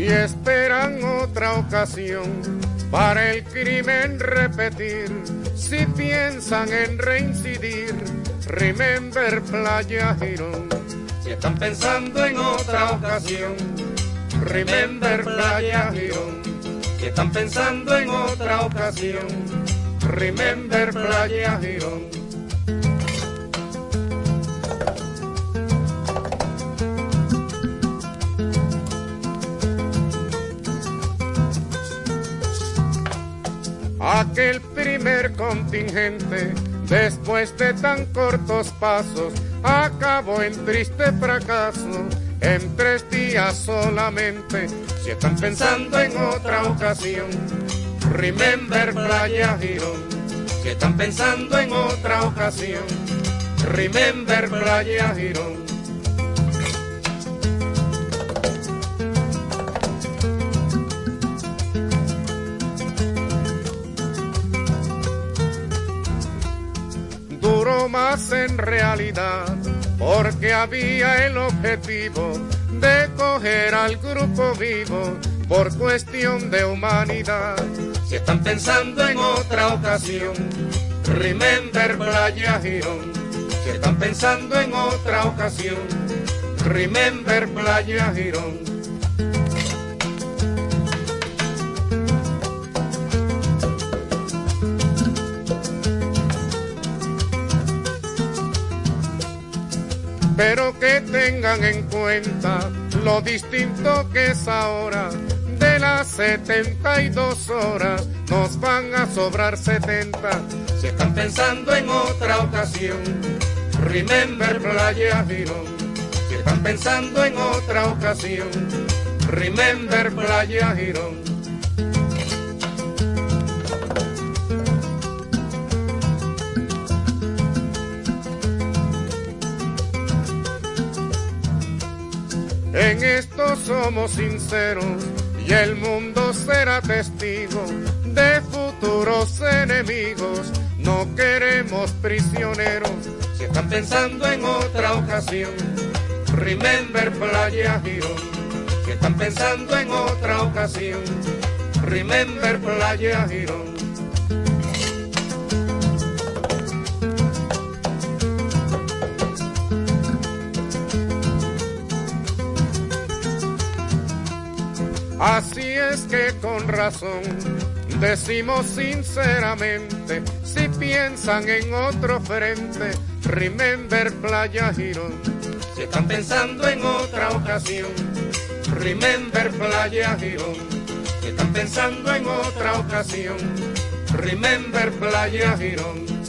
Si esperan otra ocasión para el crimen repetir, si piensan en reincidir, remember Playa Girón. Si están pensando en otra ocasión, remember Playa Girón. Si están pensando en otra ocasión, remember Playa Girón. Aquel primer contingente, después de tan cortos pasos, acabó en triste fracaso, en 3 días solamente. Si están pensando en otra ocasión, remember Playa Girón. Si están pensando en otra ocasión, remember Playa Girón. Duró más en realidad, porque había el objetivo de coger al grupo vivo por cuestión de humanidad. Si están pensando en otra ocasión, remember Playa Girón. Si están pensando en otra ocasión, remember Playa Girón. Pero que tengan en cuenta lo distinto que es ahora. De las 72 horas nos van a sobrar 70. Si están pensando en otra ocasión, remember Playa Girón. Si están pensando en otra ocasión, remember Playa Girón. En esto somos sinceros y el mundo será testigo de futuros enemigos. No queremos prisioneros. Si están pensando en otra ocasión, remember Playa Girón. Si están pensando en otra ocasión, remember Playa Girón. Así es que con razón decimos sinceramente, si piensan en otro frente, remember Playa Girón. Si están pensando en otra ocasión, remember Playa Girón. Si están pensando en otra ocasión, remember Playa Girón.